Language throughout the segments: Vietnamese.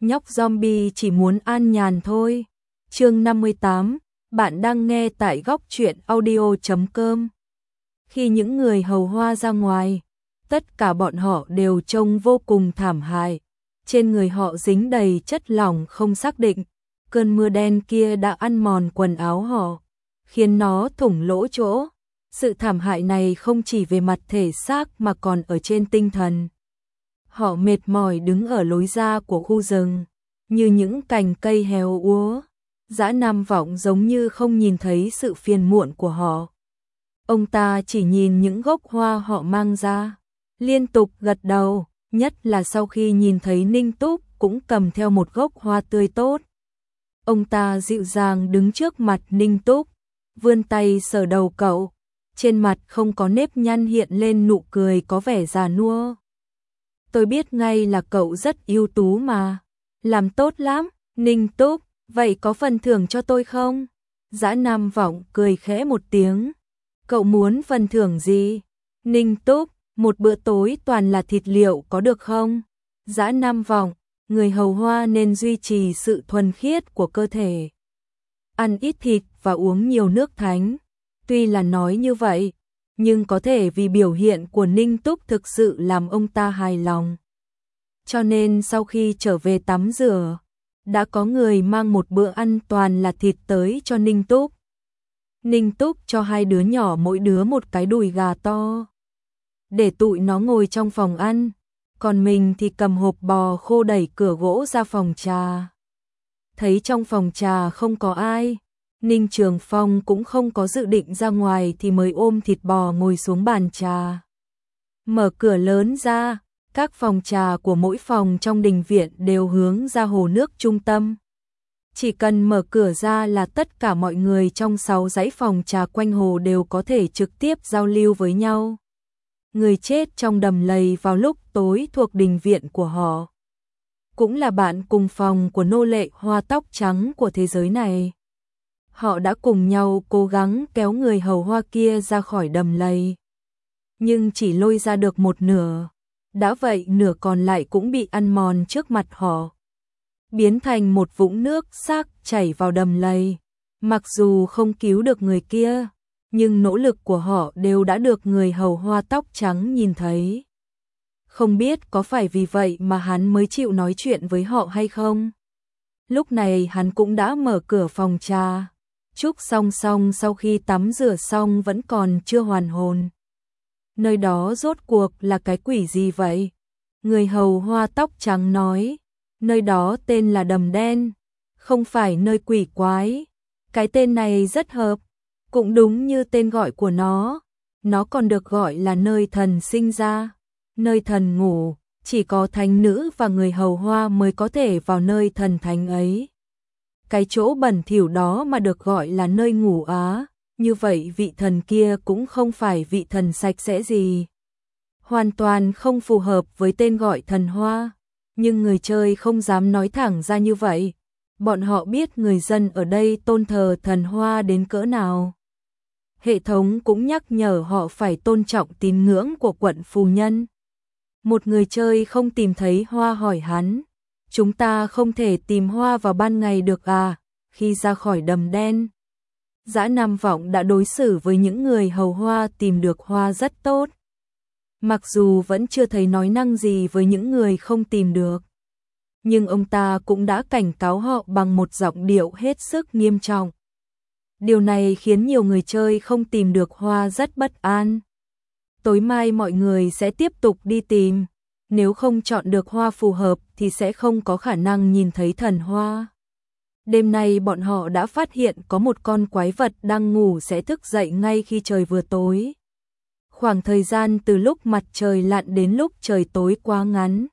nhóc zombie chỉ muốn an nhàn thôi. Chương 58, bạn đang nghe tại góc truyện audio.com. Khi những người hầu hoa ra ngoài, tất cả bọn họ đều trông vô cùng thảm hại. Trên người họ dính đầy chất lỏng không xác định, cơn mưa đen kia đã ăn mòn quần áo họ, khiến nó thủng lỗ chỗ. Sự thảm hại này không chỉ về mặt thể xác mà còn ở trên tinh thần. Họ mệt mỏi đứng ở lối ra của khu rừng, như những cành cây héo úa. Dã Nam Vọng giống như không nhìn thấy sự phiền muộn của họ. Ông ta chỉ nhìn những gốc hoa họ mang ra, liên tục gật đầu, nhất là sau khi nhìn thấy Ninh Túc cũng cầm theo một gốc hoa tươi tốt. Ông ta dịu dàng đứng trước mặt Ninh Túc, vươn tay sờ đầu cậu, trên mặt không có nếp nhăn hiện lên nụ cười có vẻ già nua. Tôi biết ngay là cậu rất ưu tú mà, làm tốt lắm, Ninh Túc, vậy có phần thưởng cho tôi không? Dã Nam Vọng cười khẽ một tiếng. Cậu muốn phần thưởng gì? Ninh Túc, một bữa tối toàn là thịt liệu có được không? Dã Nam Vọng, người hầu hoa nên duy trì sự thuần khiết của cơ thể. Ăn ít thịt và uống nhiều nước thánh. Tuy là nói như vậy, nhưng có thể vì biểu hiện của Ninh Túc thực sự làm ông ta hài lòng. Cho nên sau khi trở về tắm rửa, đã có người mang một bữa ăn toàn là thịt tới cho Ninh Túc. Ninh Túc cho hai đứa nhỏ mỗi đứa một cái đùi gà to, để tụi nó ngồi trong phòng ăn, còn mình thì cầm hộp bò khô đẩy cửa gỗ ra phòng trà. Thấy trong phòng trà không có ai, Ninh Trường Phong cũng không có dự định ra ngoài thì mới ôm thịt bò ngồi xuống bàn trà. Mở cửa lớn ra, các phòng trà của mỗi phòng trong đình viện đều hướng ra hồ nước trung tâm. Chỉ cần mở cửa ra là tất cả mọi người trong 6 dãy phòng trà quanh hồ đều có thể trực tiếp giao lưu với nhau. Người chết trong đầm lầy vào lúc tối thuộc đình viện của họ, cũng là bạn cùng phòng của nô lệ hoa tóc trắng của thế giới này. Họ đã cùng nhau cố gắng kéo người hầu hoa kia ra khỏi đầm lầy, nhưng chỉ lôi ra được một nửa. Đã vậy nửa còn lại cũng bị ăn mòn trước mặt họ, biến thành một vũng nước xác chảy vào đầm lầy. Mặc dù không cứu được người kia, nhưng nỗ lực của họ đều đã được người hầu hoa tóc trắng nhìn thấy. Không biết có phải vì vậy mà hắn mới chịu nói chuyện với họ hay không? Lúc này hắn cũng đã mở cửa phòng trà. Trúc Song Song sau khi tắm rửa xong vẫn còn chưa hoàn hồn. Nơi đó rốt cuộc là cái quỷ gì vậy? Người hầu hoa tóc trắng nói, nơi đó tên là đầm đen, không phải nơi quỷ quái. Cái tên này rất hợp, cũng đúng như tên gọi của nó còn được gọi là nơi thần sinh ra, nơi thần ngủ, chỉ có thánh nữ và người hầu hoa mới có thể vào nơi thần thánh ấy. Cái chỗ bẩn thỉu đó mà được gọi là nơi ngủ á, như vậy vị thần kia cũng không phải vị thần sạch sẽ gì. Hoàn toàn không phù hợp với tên gọi thần hoa, nhưng người chơi không dám nói thẳng ra như vậy. Bọn họ biết người dân ở đây tôn thờ thần hoa đến cỡ nào. Hệ thống cũng nhắc nhở họ phải tôn trọng tín ngưỡng của quận phù nhân. Một người chơi không tìm thấy hoa hỏi hắn, chúng ta không thể tìm hoa vào ban ngày được à? Khi ra khỏi đầm đen, Dã Nam Vọng đã đối xử với những người hầu hoa tìm được hoa rất tốt. Mặc dù vẫn chưa thấy nói năng gì với những người không tìm được, nhưng ông ta cũng đã cảnh cáo họ bằng một giọng điệu hết sức nghiêm trọng. Điều này khiến nhiều người chơi không tìm được hoa rất bất an. Tối mai mọi người sẽ tiếp tục đi tìm, nếu không chọn được hoa phù hợp thì sẽ không có khả năng nhìn thấy thần hoa. Đêm nay bọn họ đã phát hiện có một con quái vật đang ngủ sẽ thức dậy ngay khi trời vừa tối. Khoảng thời gian từ lúc mặt trời lặn đến lúc trời tối quá ngắn,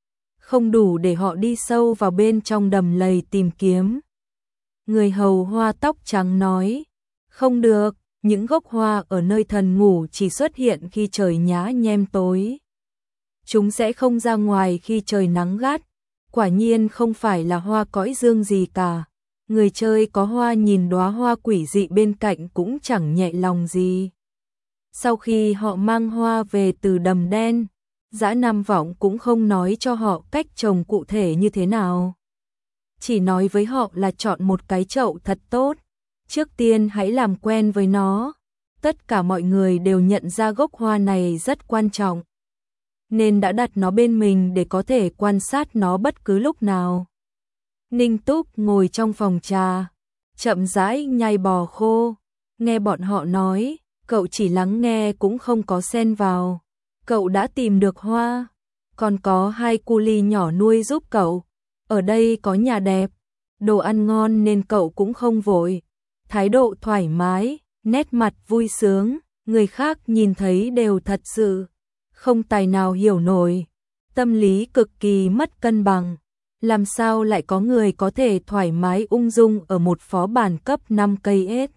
không đủ để họ đi sâu vào bên trong đầm lầy tìm kiếm. Người hầu hoa tóc trắng nói, không được, những gốc hoa ở nơi thần ngủ chỉ xuất hiện khi trời nhá nhem tối. Chúng sẽ không ra ngoài khi trời nắng gắt. Quả nhiên không phải là hoa cõi dương gì cả. Người chơi có hoa nhìn đóa hoa quỷ dị bên cạnh cũng chẳng nhẹ lòng gì. Sau khi họ mang hoa về từ đầm đen, Dã Nam Vọng cũng không nói cho họ cách trồng cụ thể như thế nào. Chỉ nói với họ là chọn một cái chậu thật tốt, trước tiên hãy làm quen với nó. Tất cả mọi người đều nhận ra gốc hoa này rất quan trọng, nên đã đặt nó bên mình để có thể quan sát nó bất cứ lúc nào. Ninh Túc ngồi trong phòng trà, chậm rãi nhai bò khô, nghe bọn họ nói, cậu chỉ lắng nghe cũng không có xen vào. Cậu đã tìm được hoa, còn có 2 cu li nhỏ nuôi giúp cậu. Ở đây có nhà đẹp, đồ ăn ngon nên cậu cũng không vội. Thái độ thoải mái, nét mặt vui sướng, người khác nhìn thấy đều thật sự không tài nào hiểu nổi. Tâm lý cực kỳ mất cân bằng. Làm sao lại có người có thể thoải mái ung dung ở một phó bản cấp 5 cây S?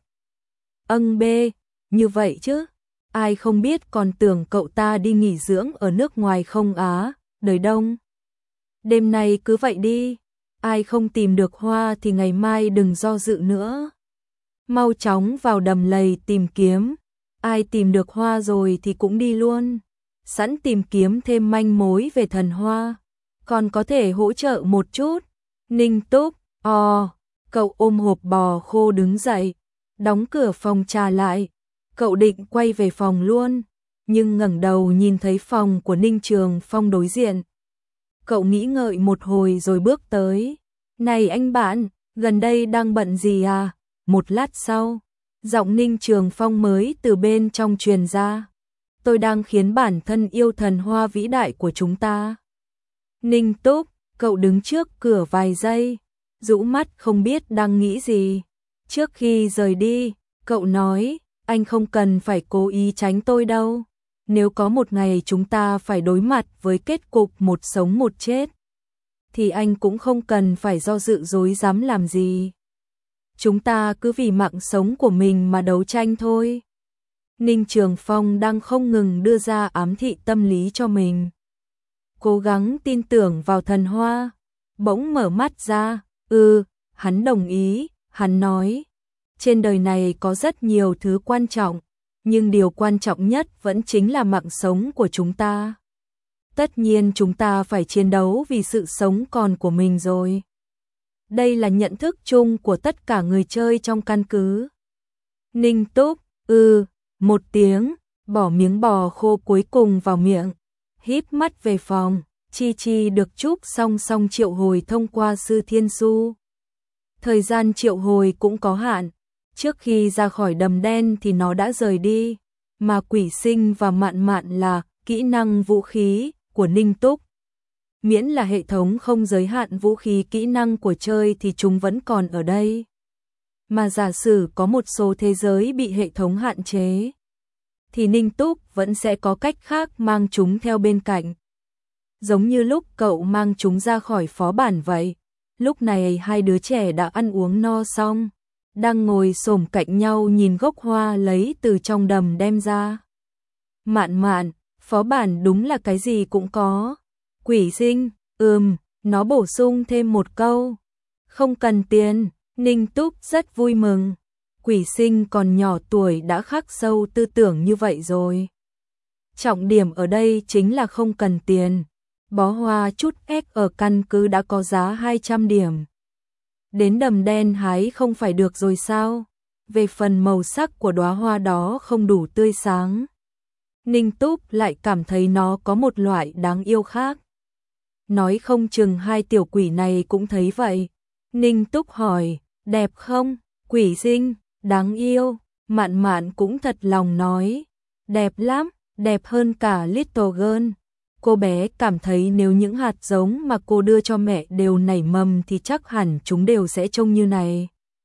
B, như vậy chứ? Ai không biết còn tưởng cậu ta đi nghỉ dưỡng ở nước ngoài không á, đời đông. Đêm nay cứ vậy đi, ai không tìm được hoa thì ngày mai đừng do dự nữa. Mau chóng vào đầm lầy tìm kiếm, ai tìm được hoa rồi thì cũng đi luôn. Sẵn tìm kiếm thêm manh mối về thần hoa, còn có thể hỗ trợ một chút. Ninh Túc, cậu ôm hộp bò khô đứng dậy, đóng cửa phòng trà lại. Cậu định quay về phòng luôn, nhưng ngẩng đầu nhìn thấy phòng của Ninh Trường Phong đối diện. Cậu nghĩ ngợi một hồi rồi bước tới. Này anh bạn, gần đây đang bận gì à? Một lát sau, giọng Ninh Trường Phong mới từ bên trong truyền ra. Tôi đang khiến bản thân yêu thần hoa vĩ đại của chúng ta. Ninh Túc, cậu đứng trước cửa vài giây, rũ mắt không biết đang nghĩ gì. Trước khi rời đi, cậu nói, anh không cần phải cố ý tránh tôi đâu. Nếu có một ngày chúng ta phải đối mặt với kết cục một sống một chết, thì anh cũng không cần phải do dự dối dám làm gì. Chúng ta cứ vì mạng sống của mình mà đấu tranh thôi. Ninh Trường Phong đang không ngừng đưa ra ám thị tâm lý cho mình. Cố gắng tin tưởng vào thần hoa. Bỗng mở mắt ra, hắn đồng ý, hắn nói. Trên đời này có rất nhiều thứ quan trọng, nhưng điều quan trọng nhất vẫn chính là mạng sống của chúng ta. Tất nhiên chúng ta phải chiến đấu vì sự sống còn của mình rồi. Đây là nhận thức chung của tất cả người chơi trong căn cứ. Ninh Túc, một tiếng, bỏ miếng bò khô cuối cùng vào miệng, híp mắt về phòng. Chi Chi được chúc song song triệu hồi thông qua Sư Thiên Su. Thời gian triệu hồi cũng có hạn. Trước khi ra khỏi đầm đen thì nó đã rời đi, mà Quỷ Sinh và Mạn Mạn là kỹ năng vũ khí của Ninh Túc. Miễn là hệ thống không giới hạn vũ khí kỹ năng của chơi thì chúng vẫn còn ở đây. Mà giả sử có một số thế giới bị hệ thống hạn chế, thì Ninh Túc vẫn sẽ có cách khác mang chúng theo bên cạnh. Giống như lúc cậu mang chúng ra khỏi phó bản vậy. Lúc này 2 đứa trẻ đã ăn uống no xong, đang ngồi xổm cạnh nhau nhìn gốc hoa lấy từ trong đầm đem ra. Mạn Mạn, phó bản đúng là cái gì cũng có. Quỷ Sinh, nó bổ sung thêm một câu. Không cần tiền. Ninh Túc rất vui mừng. Quỷ Sinh còn nhỏ tuổi đã khắc sâu tư tưởng như vậy rồi. Trọng điểm ở đây chính là không cần tiền. Bó hoa chút ép ở căn cứ đã có giá 200 điểm. Đến đầm đen hái không phải được rồi sao? Về phần màu sắc của đóa hoa đó không đủ tươi sáng, Ninh Túc lại cảm thấy nó có một loại đáng yêu khác. Nói không chừng 2 tiểu quỷ này cũng thấy vậy. Ninh Túc hỏi, đẹp không? Quỷ Sinh, đáng yêu. Mạn Mạn cũng thật lòng nói, đẹp lắm, đẹp hơn cả Little Girl. Cô bé cảm thấy nếu những hạt giống mà cô đưa cho mẹ đều nảy mầm thì chắc hẳn chúng đều sẽ trông như này.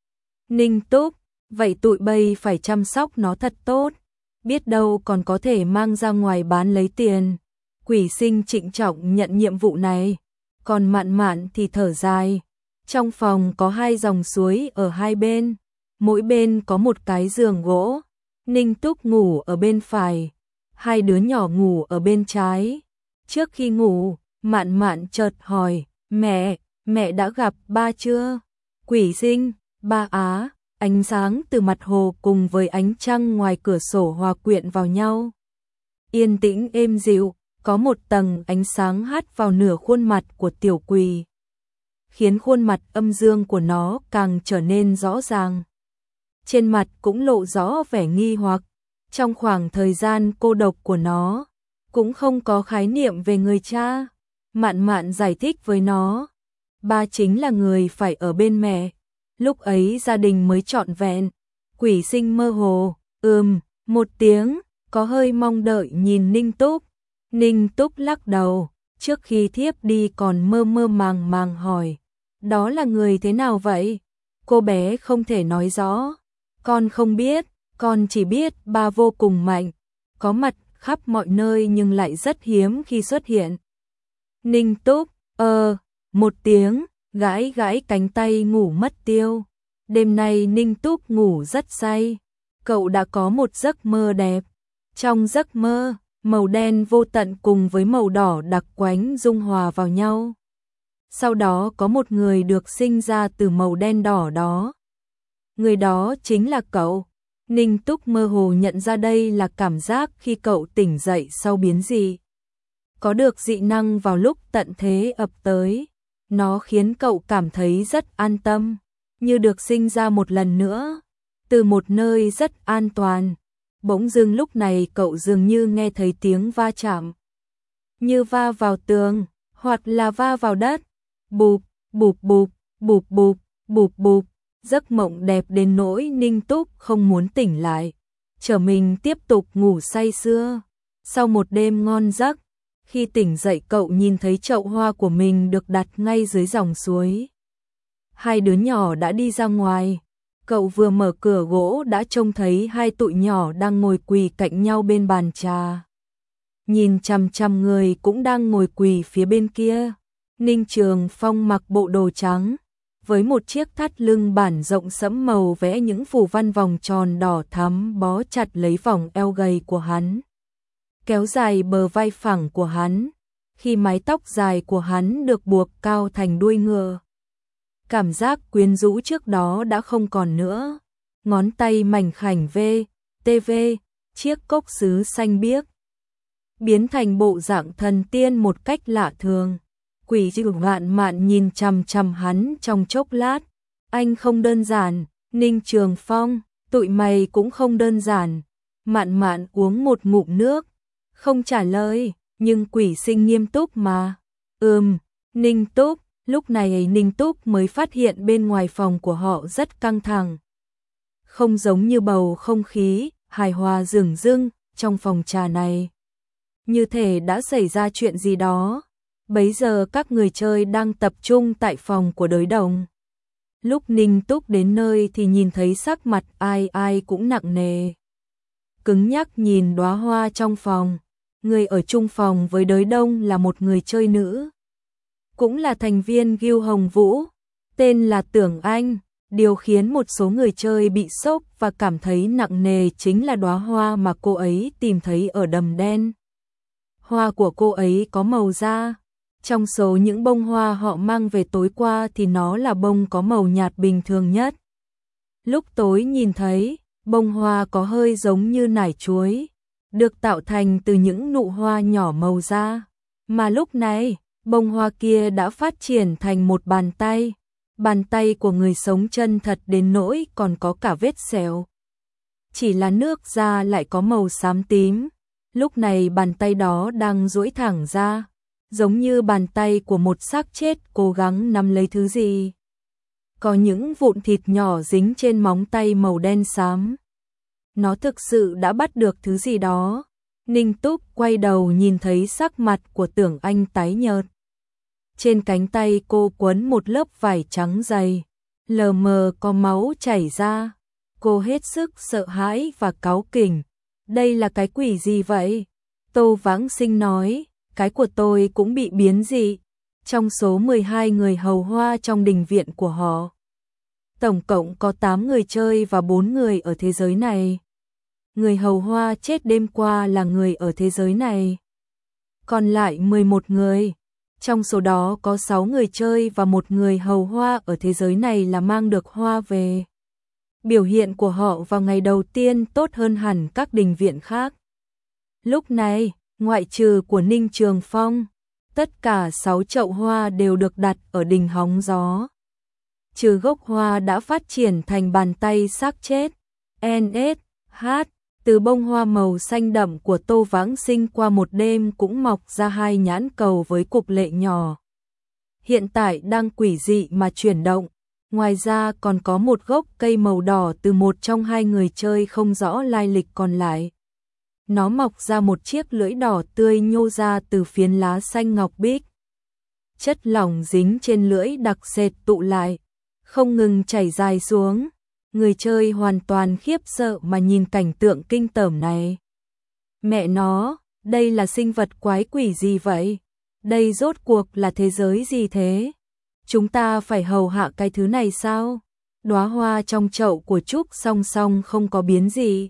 Ninh Túc, vậy tụi bay phải chăm sóc nó thật tốt, biết đâu còn có thể mang ra ngoài bán lấy tiền. Quỷ Sinh trịnh trọng nhận nhiệm vụ này, còn Mạn Mạn thì thở dài. Trong phòng có 2 dòng suối ở 2 bên, mỗi bên có một cái giường gỗ. Ninh Túc ngủ ở bên phải, 2 đứa nhỏ ngủ ở bên trái. Trước khi ngủ, Mạn Mạn chợt hỏi, mẹ đã gặp ba chưa? Quỷ Sinh, ba á. Ánh sáng từ mặt hồ cùng với ánh trăng ngoài cửa sổ hòa quyện vào nhau. Yên tĩnh êm dịu, có một tầng ánh sáng hắt vào nửa khuôn mặt của tiểu quỷ, khiến khuôn mặt âm dương của nó càng trở nên rõ ràng. Trên mặt cũng lộ rõ vẻ nghi hoặc, trong khoảng thời gian cô độc của nó, cũng không có khái niệm về người cha. Mạn Mạn giải thích với nó, ba chính là người phải ở bên mẹ, lúc ấy gia đình mới trọn vẹn. Quỷ Sinh mơ hồ, một tiếng, có hơi mong đợi nhìn Ninh Túc. Ninh Túc lắc đầu, trước khi thiếp đi còn mơ mơ màng màng hỏi, đó là người thế nào vậy? Cô bé không thể nói rõ, con không biết, con chỉ biết ba vô cùng mạnh, có mặt khắp mọi nơi nhưng lại rất hiếm khi xuất hiện. Ninh Túc, một tiếng, gãi gãi cánh tay ngủ mất tiêu. Đêm nay Ninh Túc ngủ rất say, cậu đã có một giấc mơ đẹp. Trong giấc mơ, màu đen vô tận cùng với màu đỏ đặc quánh dung hòa vào nhau. Sau đó có một người được sinh ra từ màu đen đỏ đó. Người đó chính là cậu. Ninh Túc mơ hồ nhận ra đây là cảm giác khi cậu tỉnh dậy sau biến dị. Có được dị năng vào lúc tận thế ập tới, nó khiến cậu cảm thấy rất an tâm, như được sinh ra một lần nữa, từ một nơi rất an toàn. Bỗng dưng lúc này cậu dường như nghe thấy tiếng va chạm, như va vào tường, hoặc là va vào đất. Bụp, bụp bụp, bụp bụp, bụp bụp. Giấc mộng đẹp đến nỗi Ninh Túc không muốn tỉnh lại, trở mình tiếp tục ngủ say sưa. Sau một đêm ngon giấc, khi tỉnh dậy cậu nhìn thấy chậu hoa của mình được đặt ngay dưới dòng suối. Hai đứa nhỏ đã đi ra ngoài, cậu vừa mở cửa gỗ đã trông thấy hai tụi nhỏ đang ngồi quỳ cạnh nhau bên bàn trà. Nhìn chằm chằm người cũng đang ngồi quỳ phía bên kia. Ninh Trường Phong mặc bộ đồ trắng, với một chiếc thắt lưng bản rộng sẫm màu vẽ những phù văn vòng tròn đỏ thắm bó chặt lấy vòng eo gầy của hắn, kéo dài bờ vai phẳng của hắn, khi mái tóc dài của hắn được buộc cao thành đuôi ngựa. Cảm giác quyến rũ trước đó đã không còn nữa. Ngón tay mảnh khảnh TV, chiếc cốc sứ xanh biếc, biến thành bộ dạng thần tiên một cách lạ thường. Quỷ Dư Mạn Mạn nhìn chằm chằm hắn trong chốc lát. Anh không đơn giản, Ninh Trường Phong, tụi mày cũng không đơn giản. Mạn Mạn uống một ngụm nước, không trả lời, nhưng Quỷ Sinh nghiêm túc mà. Ninh Túc, lúc này Ninh Túc mới phát hiện bên ngoài phòng của họ rất căng thẳng. Không giống như bầu không khí hài hòa dửng dưng trong phòng trà này. Như thể đã xảy ra chuyện gì đó. Bấy giờ các người chơi đang tập trung tại phòng của đối đồng. Lúc Ninh Túc đến nơi thì nhìn thấy sắc mặt ai ai cũng nặng nề. Cứng nhắc nhìn đóa hoa trong phòng. Người ở chung phòng với đối đông là một người chơi nữ, cũng là thành viên Guild Hồng Vũ, tên là Tưởng Anh. Điều khiến một số người chơi bị sốc và cảm thấy nặng nề chính là đóa hoa mà cô ấy tìm thấy ở đầm đen. Hoa của cô ấy có màu da. Trong số những bông hoa họ mang về tối qua thì nó là bông có màu nhạt bình thường nhất. Lúc tối nhìn thấy, bông hoa có hơi giống như nải chuối, được tạo thành từ những nụ hoa nhỏ màu da. Mà lúc này, bông hoa kia đã phát triển thành một bàn tay. Bàn tay của người sống chân thật đến nỗi còn có cả vết sẹo. Chỉ là nước da lại có màu xám tím. Lúc này bàn tay đó đang duỗi thẳng ra, giống như bàn tay của một xác chết cố gắng nắm lấy thứ gì. Có những vụn thịt nhỏ dính trên móng tay màu đen xám. Nó thực sự đã bắt được thứ gì đó. Ninh Túc quay đầu nhìn thấy sắc mặt của Tưởng Anh tái nhợt. Trên cánh tay cô quấn một lớp vải trắng dày, lờ mờ có máu chảy ra. Cô hết sức sợ hãi và cáu kỉnh. Đây là cái quỷ gì vậy? Tô Vãng Sinh nói, cái của tôi cũng bị biến dị. Trong số 12 người hầu hoa trong đình viện của họ, tổng cộng có 8 người chơi và 4 người ở thế giới này. Người hầu hoa chết đêm qua là người ở thế giới này. Còn lại 11 người. Trong số đó có 6 người chơi và 1 người hầu hoa ở thế giới này là mang được hoa về. Biểu hiện của họ vào ngày đầu tiên tốt hơn hẳn các đình viện khác. Lúc này, Ngoại trừ của Ninh Trường Phong, tất cả 6 chậu hoa đều được đặt ở đỉnh hóng gió. Trừ gốc hoa đã phát triển thành bàn tay xác chết, NSH, từ bông hoa màu xanh đậm của Tô Vãng Sinh qua một đêm cũng mọc ra 2 nhãn cầu với cục lệ nhỏ. Hiện tại đang quỷ dị mà chuyển động. Ngoài ra còn có một gốc cây màu đỏ từ một trong 2 người chơi không rõ lai lịch còn lại. Nó mọc ra một chiếc lưỡi đỏ tươi nhô ra từ phiến lá xanh ngọc bích. Chất lỏng dính trên lưỡi đặc sệt tụ lại, không ngừng chảy dài xuống. Người chơi hoàn toàn khiếp sợ mà nhìn cảnh tượng kinh tởm này. Mẹ nó, đây là sinh vật quái quỷ gì vậy? Đây rốt cuộc là thế giới gì thế? Chúng ta phải hầu hạ cái thứ này sao? Đóa hoa trong chậu của Trúc Song Song không có biến gì.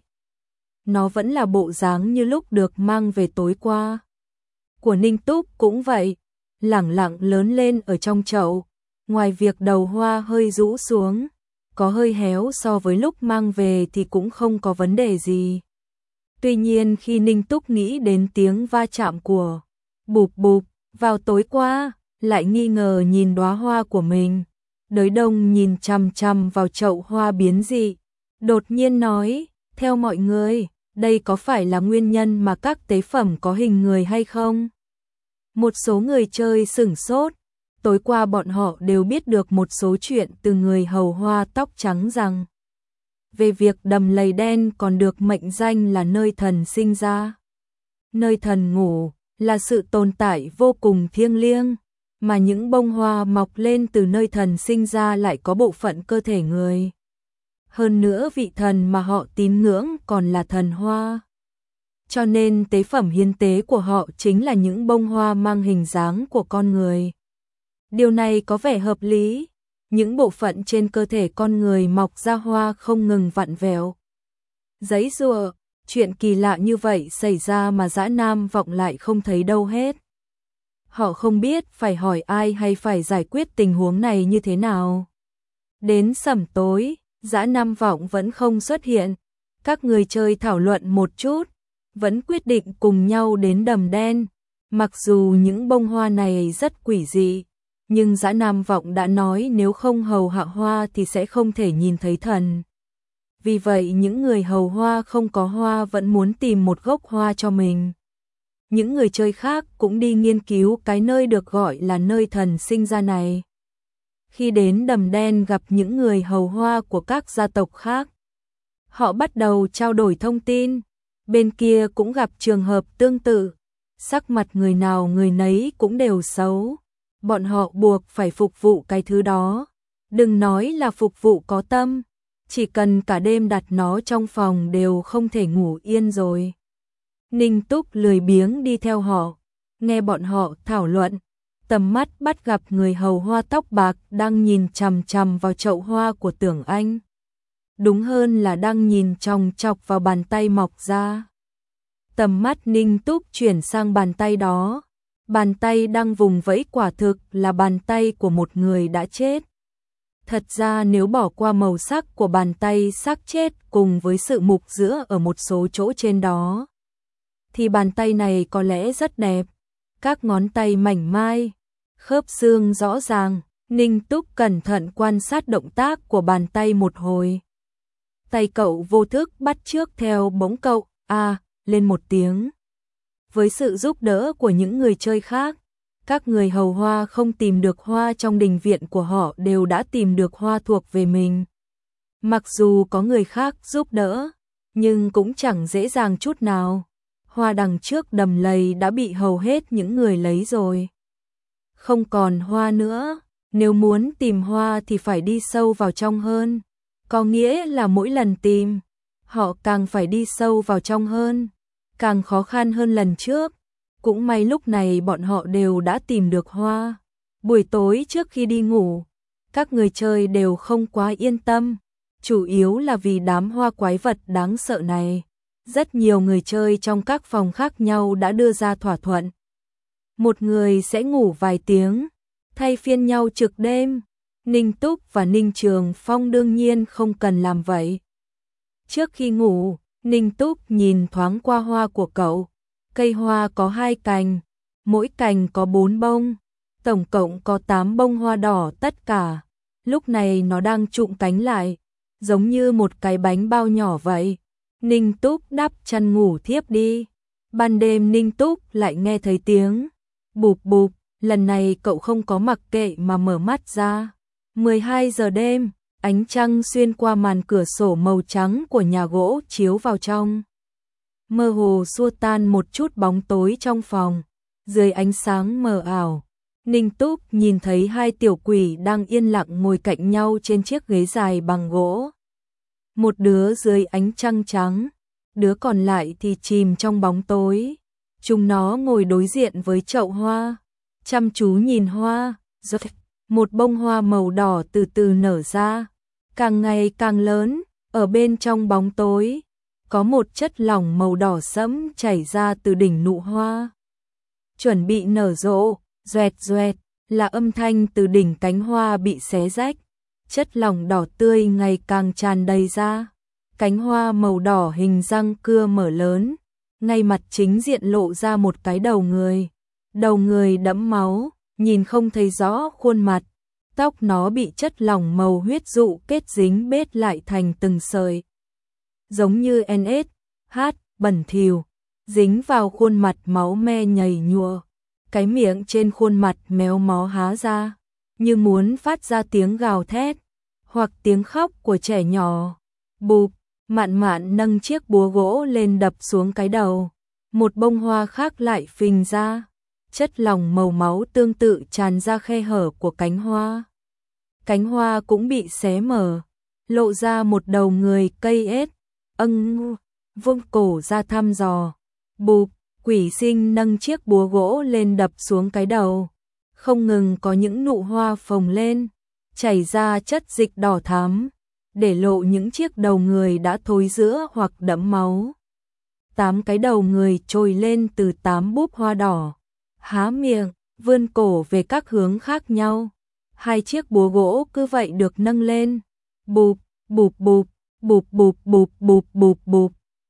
Nó vẫn là bộ dáng như lúc được mang về tối qua. Của Ninh Túc cũng vậy, lẳng lặng lớn lên ở trong chậu. Ngoài việc đầu hoa hơi rũ xuống, có hơi héo so với lúc mang về thì cũng không có vấn đề gì. Tuy nhiên khi Ninh Túc nghĩ đến tiếng va chạm của bụp bụp vào tối qua, lại nghi ngờ nhìn đóa hoa của mình. Đới Đông nhìn chằm chằm vào chậu hoa biến dị, đột nhiên nói, theo mọi người, đây có phải là nguyên nhân mà các tế phẩm có hình người hay không? Một số người chơi sửng sốt, tối qua bọn họ đều biết được một số chuyện từ người hầu hoa tóc trắng rằng về việc đầm lầy đen còn được mệnh danh là nơi thần sinh ra. Nơi thần ngủ là sự tồn tại vô cùng thiêng liêng, mà những bông hoa mọc lên từ nơi thần sinh ra lại có bộ phận cơ thể người. Hơn nữa vị thần mà họ tín ngưỡng còn là thần hoa. Cho nên tế phẩm hiến tế của họ chính là những bông hoa mang hình dáng của con người. Điều này có vẻ hợp lý. Những bộ phận trên cơ thể con người mọc ra hoa không ngừng vặn vẹo. Giấy giụa, chuyện kỳ lạ như vậy xảy ra mà Dã Nam Vọng lại không thấy đâu hết. Họ không biết phải hỏi ai hay phải giải quyết tình huống này như thế nào. Đến sẩm tối, Dã Nam Vọng vẫn không xuất hiện. Các người chơi thảo luận một chút, vẫn quyết định cùng nhau đến đầm đen. Mặc dù những bông hoa này rất quỷ dị, nhưng Dã Nam Vọng đã nói nếu không hầu hạ hoa thì sẽ không thể nhìn thấy thần. Vì vậy những người hầu hoa không có hoa vẫn muốn tìm một gốc hoa cho mình. Những người chơi khác cũng đi nghiên cứu cái nơi được gọi là nơi thần sinh ra này. Khi đến đầm đen gặp những người hầu hoa của các gia tộc khác, họ bắt đầu trao đổi thông tin. Bên kia cũng gặp trường hợp tương tự, sắc mặt người nào người nấy cũng đều xấu. Bọn họ buộc phải phục vụ cái thứ đó. Đừng nói là phục vụ có tâm, chỉ cần cả đêm đặt nó trong phòng đều không thể ngủ yên rồi. Ninh Túc lười biếng đi theo họ, nghe bọn họ thảo luận, tầm mắt bắt gặp người hầu hoa tóc bạc đang nhìn chằm chằm vào chậu hoa của Tưởng Anh. Đúng hơn là đang nhìn chòng chọc vào bàn tay mọc ra. Tầm mắt Ninh Túc chuyển sang bàn tay đó. Bàn tay đang vùng vẫy quả thực là bàn tay của một người đã chết. Thật ra nếu bỏ qua màu sắc của bàn tay xác chết cùng với sự mục rữa ở một số chỗ trên đó, thì bàn tay này có lẽ rất đẹp. Các ngón tay mảnh mai, khớp xương rõ ràng. Ninh Túc cẩn thận quan sát động tác của bàn tay một hồi. Tay cậu vô thức bắt chước theo bóng cậu, lên một tiếng. Với sự giúp đỡ của những người chơi khác, các người hầu hoa không tìm được hoa trong đình viện của họ đều đã tìm được hoa thuộc về mình. Mặc dù có người khác giúp đỡ, nhưng cũng chẳng dễ dàng chút nào. Hoa đằng trước đầm lầy đã bị hầu hết những người lấy rồi. Không còn hoa nữa, nếu muốn tìm hoa thì phải đi sâu vào trong hơn. Có nghĩa là mỗi lần tìm, họ càng phải đi sâu vào trong hơn, càng khó khăn hơn lần trước. Cũng may lúc này bọn họ đều đã tìm được hoa. Buổi tối trước khi đi ngủ, các người chơi đều không quá yên tâm, chủ yếu là vì đám hoa quái vật đáng sợ này. Rất nhiều người chơi trong các phòng khác nhau đã đưa ra thỏa thuận. Một người sẽ ngủ vài tiếng, thay phiên nhau trực đêm. Ninh Túc và Ninh Trường Phong đương nhiên không cần làm vậy. Trước khi ngủ, Ninh Túc nhìn thoáng qua hoa của cậu, Cây hoa có 2 cành, mỗi cành có 4 bông, tổng cộng có 8 bông hoa đỏ tất cả. Lúc này nó đang trụm cánh lại, giống như một cái bánh bao nhỏ vậy. Ninh Túc đắp chăn ngủ thiếp đi. Ban đêm Ninh Túc lại nghe thấy tiếng bụp bụp, lần này cậu không có mặc kệ mà mở mắt ra. 12 giờ đêm, ánh trăng xuyên qua màn cửa sổ màu trắng của nhà gỗ chiếu vào trong. Mơ hồ xua tan một chút bóng tối trong phòng. Dưới ánh sáng mờ ảo, Ninh Túc nhìn thấy 2 tiểu quỷ đang yên lặng ngồi cạnh nhau trên chiếc ghế dài bằng gỗ. Một đứa dưới ánh trăng trắng, đứa còn lại thì chìm trong bóng tối. Chúng nó ngồi đối diện với chậu hoa, chăm chú nhìn hoa. Một bông hoa màu đỏ từ từ nở ra, càng ngày càng lớn. Ở bên trong bóng tối, có một chất lỏng màu đỏ sẫm chảy ra từ đỉnh nụ hoa. Chuẩn bị nở rộ, doẹt doẹt, là âm thanh từ đỉnh cánh hoa bị xé rách. Chất lỏng đỏ tươi ngày càng tràn đầy ra. Cánh hoa màu đỏ hình răng cưa mở lớn, ngay mặt chính diện lộ ra một cái đầu người. Đầu người đẫm máu, nhìn không thấy rõ khuôn mặt. Tóc nó bị chất lỏng màu huyết dụ kết dính bết lại thành từng sợi. Giống như NSH, bẩn thỉu, dính vào khuôn mặt máu me nhầy nhụa. Cái miệng trên khuôn mặt méo mó há ra, như muốn phát ra tiếng gào thét, hoặc tiếng khóc của trẻ nhỏ. Bụp, Mạn Mạn nâng chiếc búa gỗ lên đập xuống cái đầu. Một bông hoa khác lại phình ra. Chất lỏng màu máu tương tự tràn ra khe hở của cánh hoa. Cánh hoa cũng bị xé mở, lộ ra một đầu người cây ếch. Vương cổ ra thăm dò. Bụp, quỷ sinh nâng chiếc búa gỗ lên đập xuống cái đầu. Không ngừng có những nụ hoa phồng lên, chảy ra chất dịch đỏ thắm, để lộ những chiếc đầu người đã thối rữa hoặc đẫm máu. 8 cái đầu người trồi lên từ 8 búp hoa đỏ, há miệng, vươn cổ về các hướng khác nhau. 2 chiếc búa gỗ cứ vậy được nâng lên. Bụp, bụp bụp, bụp bụp bụp bụp bụp bụp.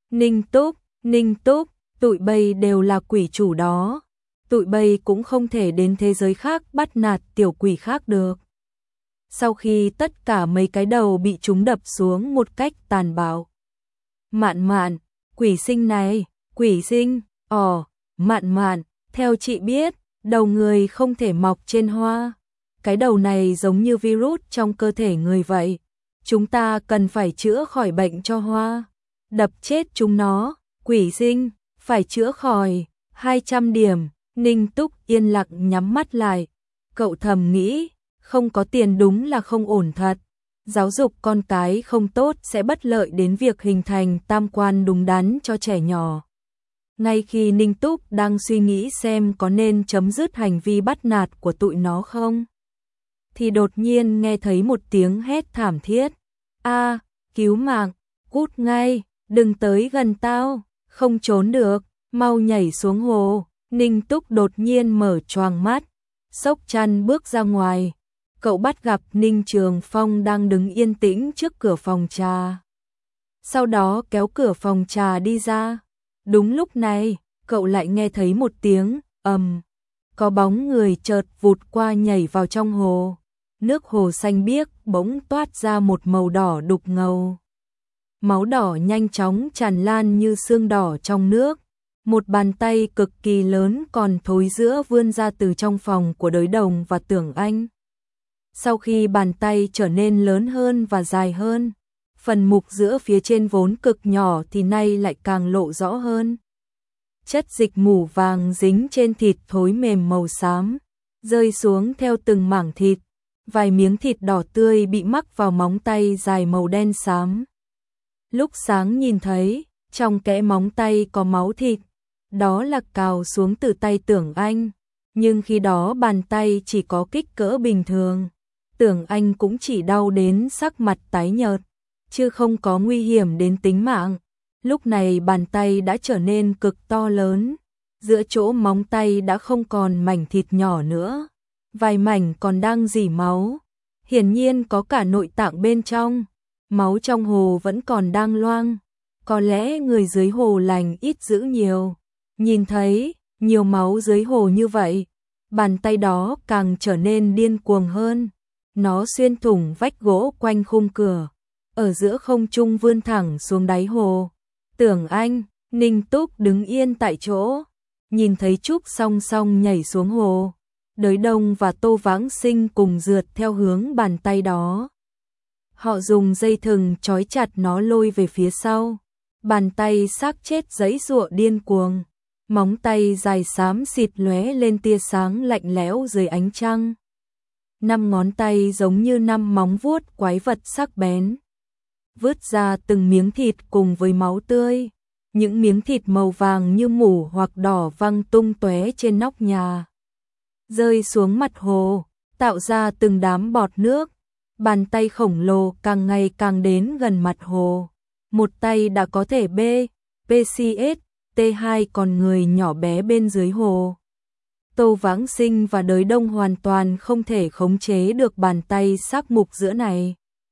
Ninh Túc, tụi bay đều là quỷ chủ đó. Tụi bay cũng không thể đến thế giới khác bắt nạt tiểu quỷ khác được. Sau khi tất cả mấy cái đầu bị chúng đập xuống một cách tàn bạo. Mạn Mạn, quỷ sinh này, quỷ sinh, Mạn Mạn, theo chị biết, đầu người không thể mọc trên hoa. Cái đầu này giống như virus trong cơ thể người vậy. Chúng ta cần phải chữa khỏi bệnh cho hoa. Đập chết chúng nó, quỷ sinh, phải chữa khỏi. 200 điểm, Ninh Túc yên lặng nhắm mắt lại. Cậu thầm nghĩ, không có tiền đúng là không ổn thật. Giáo dục con cái không tốt sẽ bất lợi đến việc hình thành tam quan đúng đắn cho trẻ nhỏ. Ngay khi Ninh Túc đang suy nghĩ xem có nên chấm dứt hành vi bắt nạt của tụi nó không, thì đột nhiên nghe thấy một tiếng hét thảm thiết. A, cứu mạng, cút ngay, đừng tới gần tao, không trốn được, mau nhảy xuống hồ. Ninh Túc đột nhiên mở choàng mắt, xốc chăn bước ra ngoài. Cậu bắt gặp Ninh Trường Phong đang đứng yên tĩnh trước cửa phòng trà. Sau đó kéo cửa phòng trà đi ra. Đúng lúc này, cậu lại nghe thấy một tiếng ầm. Có bóng người chợt vụt qua nhảy vào trong hồ. Nước hồ xanh biếc bỗng toát ra một màu đỏ đục ngầu. Máu đỏ nhanh chóng tràn lan như sương đỏ trong nước. Một bàn tay cực kỳ lớn còn thối rữa vươn ra từ trong phòng của Đới Đồng và Tưởng Anh. Sau khi bàn tay trở nên lớn hơn và dài hơn, phần mục giữa phía trên vốn cực nhỏ thì nay lại càng lộ rõ hơn. Chất dịch mủ vàng dính trên thịt thối mềm màu xám, rơi xuống theo từng mảng thịt. Vài miếng thịt đỏ tươi bị mắc vào móng tay dài màu đen xám. Lúc sáng nhìn thấy, trong kẽ móng tay có máu thịt, đó là cào xuống từ tay Tưởng Anh, nhưng khi đó bàn tay chỉ có kích cỡ bình thường. Tưởng Anh cũng chỉ đau đến sắc mặt tái nhợt, chứ không có nguy hiểm đến tính mạng. Lúc này bàn tay đã trở nên cực to lớn, giữa chỗ móng tay đã không còn mảnh thịt nhỏ nữa, vài mảnh còn đang rỉ máu, hiển nhiên có cả nội tạng bên trong. Máu trong hồ vẫn còn đang loang, có lẽ người dưới hồ lành ít dữ nhiều. Nhìn thấy nhiều máu dưới hồ như vậy, bàn tay đó càng trở nên điên cuồng hơn. Nó xuyên thủng vách gỗ quanh khung cửa, ở giữa không trung vươn thẳng xuống đáy hồ. Tưởng Anh, Ninh Túc đứng yên tại chỗ, nhìn thấy Trúc song song nhảy xuống hồ. Đới Đông và Tô Vãng Sinh cùng rượt theo hướng bàn tay đó. Họ dùng dây thừng trói chặt nó lôi về phía sau. Bàn tay xác chết giãy giụa điên cuồng, móng tay dài xám xịt lóe lên tia sáng lạnh lẽo dưới ánh trăng. 5 ngón tay giống như 5 móng vuốt quái vật sắc bén, vứt ra từng miếng thịt cùng với máu tươi. Những miếng thịt màu vàng như mủ hoặc đỏ văng tung tóe trên nóc nhà, rơi xuống mặt hồ, tạo ra từng đám bọt nước. Bàn tay khổng lồ càng ngày càng đến gần mặt hồ. Một tay đã có thể PCS, T2 còn người nhỏ bé bên dưới hồ. Tô Vãng Sinh và Đới Đông hoàn toàn không thể khống chế được bàn tay sắc mục giữa này.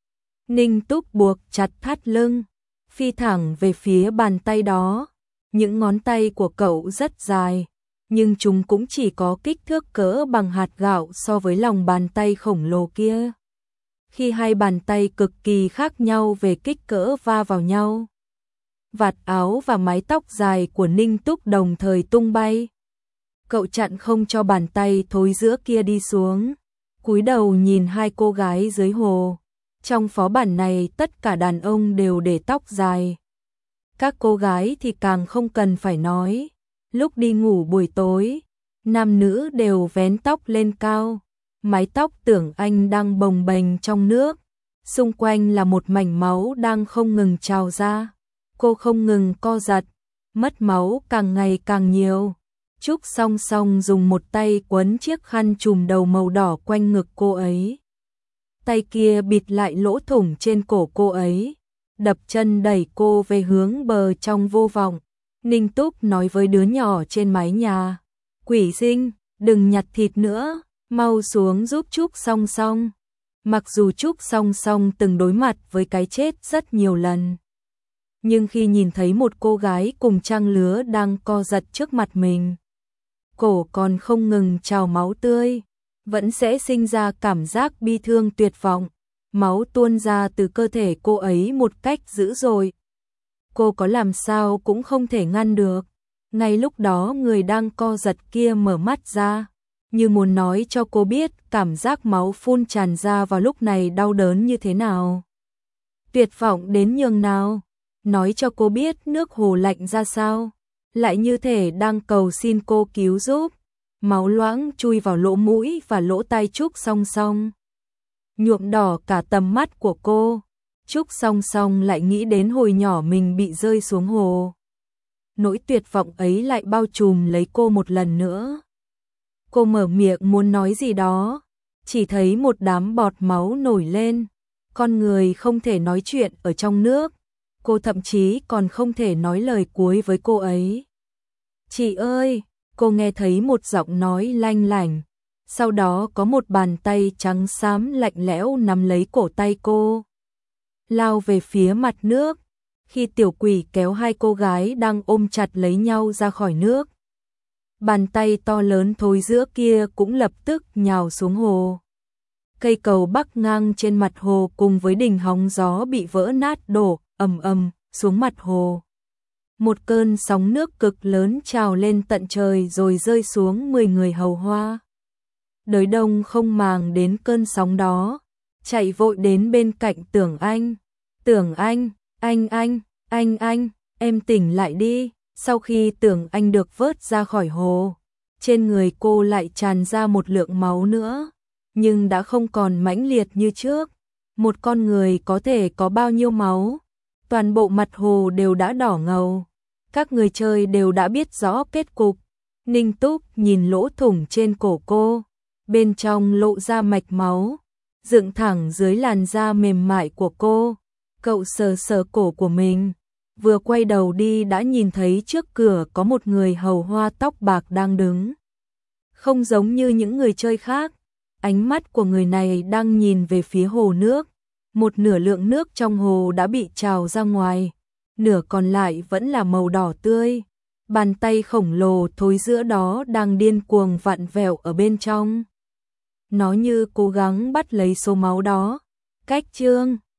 Ninh Túc buộc chặt thắt lưng, phi thẳng về phía bàn tay đó. Những ngón tay của cậu rất dài, nhưng chúng cũng chỉ có kích thước cỡ bằng hạt gạo so với lòng bàn tay khổng lồ kia. Khi hai bàn tay cực kỳ khác nhau về kích cỡ va vào nhau, vạt áo và mái tóc dài của Ninh Túc đồng thời tung bay. Cậu chặn không cho bàn tay thối giữa kia đi xuống, cúi đầu nhìn hai cô gái dưới hồ. Trong phó bản này tất cả đàn ông đều để tóc dài. Các cô gái thì càng không cần phải nói. Lúc đi ngủ buổi tối, nam nữ đều vén tóc lên cao. Mái tóc Tưởng Anh đang bồng bềnh trong nước, xung quanh là một mảnh máu đang không ngừng trào ra. Cô không ngừng co giật, mất máu càng ngày càng nhiều. Trúc song song dùng một tay quấn chiếc khăn trùm đầu màu đỏ quanh ngực cô ấy. Tay kia bịt lại lỗ thủng trên cổ cô ấy, đập chân đẩy cô về hướng bờ trong vô vọng. Ninh Túc nói với đứa nhỏ trên mái nhà, Quỷ Sinh, đừng nhặt thịt nữa, mau xuống giúp Trúc song song. Mặc dù Trúc song song từng đối mặt với cái chết rất nhiều lần, nhưng khi nhìn thấy một cô gái cùng trang lứa đang co giật trước mặt mình, cổ còn không ngừng trào máu tươi, vẫn sẽ sinh ra cảm giác bi thương tuyệt vọng. Máu tuôn ra từ cơ thể cô ấy một cách dữ dội. Cô có làm sao cũng không thể ngăn được. Ngay lúc đó người đang co giật kia mở mắt ra, như muốn nói cho cô biết cảm giác máu phun tràn ra vào lúc này đau đớn như thế nào, tuyệt vọng đến nhường nào, nói cho cô biết nước hồ lạnh ra sao, lại như thể đang cầu xin cô cứu giúp. Máu loãng chui vào lỗ mũi và lỗ tai Trúc song song, nhuộm đỏ cả tầm mắt của cô. Trúc song song lại nghĩ đến hồi nhỏ mình bị rơi xuống hồ. Nỗi tuyệt vọng ấy lại bao trùm lấy cô một lần nữa. Cô mở miệng muốn nói gì đó, chỉ thấy một đám bọt máu nổi lên. Con người không thể nói chuyện ở trong nước. Cô thậm chí còn không thể nói lời cuối với cô ấy. Chị ơi! Cô nghe thấy một giọng nói lanh lảnh. Sau đó có một bàn tay trắng xám lạnh lẽo nắm lấy cổ tay cô, lao về phía mặt nước. Khi tiểu quỷ kéo hai cô gái đang ôm chặt lấy nhau ra khỏi nước, bàn tay to lớn thối giữa kia cũng lập tức nhào xuống hồ. Cây cầu bắc ngang trên mặt hồ cùng với đỉnh hóng gió bị vỡ nát đổ ầm ầm xuống mặt hồ. Một cơn sóng nước cực lớn trào lên tận trời rồi rơi xuống 10 người hầu hoa. Đới Đông không màng đến cơn sóng đó, chạy vội đến bên cạnh Tưởng Anh. Tưởng Anh, anh, em tỉnh lại đi. Sau khi Tưởng Anh được vớt ra khỏi hồ, trên người cô lại tràn ra một lượng máu nữa, nhưng đã không còn mãnh liệt như trước. Một con người có thể có bao nhiêu máu? Toàn bộ mặt hồ đều đã đỏ ngầu. Các người chơi đều đã biết rõ kết cục. Ninh Túc nhìn lỗ thủng trên cổ cô, bên trong lộ ra mạch máu, dựng thẳng dưới làn da mềm mại của cô. Cậu sờ sờ cổ của mình, vừa quay đầu đi đã nhìn thấy trước cửa có một người hầu hoa tóc bạc đang đứng. Không giống như những người chơi khác, ánh mắt của người này đang nhìn về phía hồ nước. Một nửa lượng nước trong hồ đã bị trào ra ngoài, nửa còn lại vẫn là màu đỏ tươi. Bàn tay khổng lồ thối giữa đó đang điên cuồng vặn vẹo ở bên trong. Nó như cố gắng bắt lấy số máu đó. Cách Chương